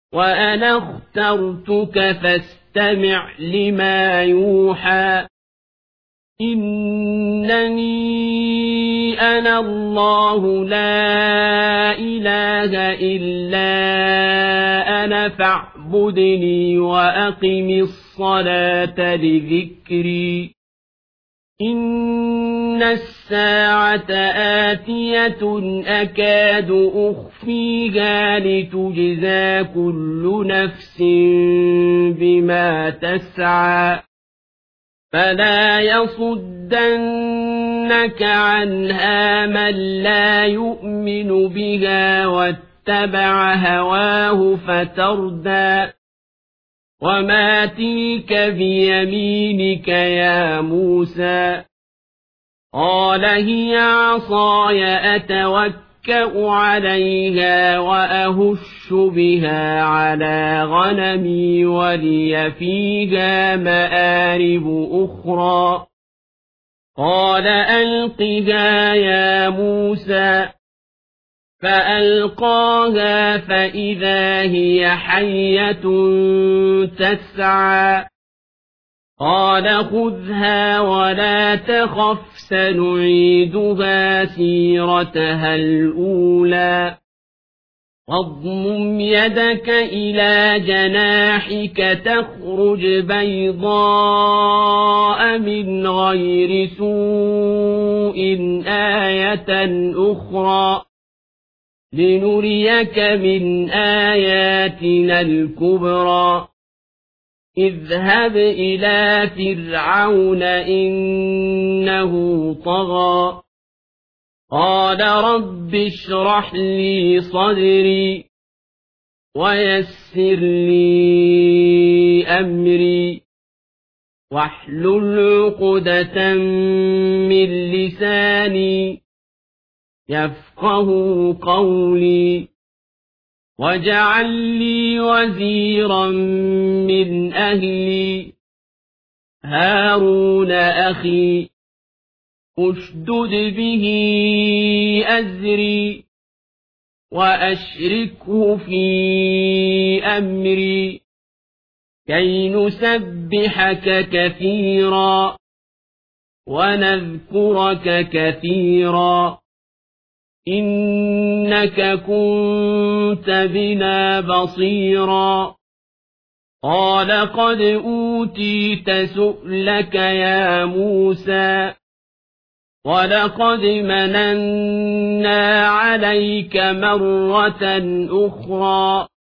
وأنا اخترتك فاستمع لما يوحى إنني أنا الله لا إله إلا أنا فاعبدني وأقم الصلاة لذكري إن الساعة آتية أكاد أخفيها لتجزى كل نفس بما تسعى فلا يصدنك عنها من لا يؤمن بها واتبع هواه فتردى وما تلك بيمينك يا موسى قال هي عصاي أتوكأ عليها وأهش بها على غنمي ولي فيها مآرب أخرى قال ألقها يا موسى فألقاها فإذا هي حية تسعى قال خذها ولا تخف سنعيدها سيرتها الأولى واضمم يدك إلى جناحك تخرج بيضاء من غير سوء آية أخرى لنريك من آياتنا الكبرى اذهب إلى فرعون إنه طغى قال رب اشرح لي صدري ويسر لي أمري واحلل عقدة من لساني يفقه قولي واجعل لي وزيرا من أهلي هارون أخي اشدد به أزري وأشركه في أمري كي نسبحك كثيرا ونذكرك كثيرا إنك كنت بنا بصيرا قال قد أوتيت سؤلك يا موسى ولقد مننا عليك مرة أخرى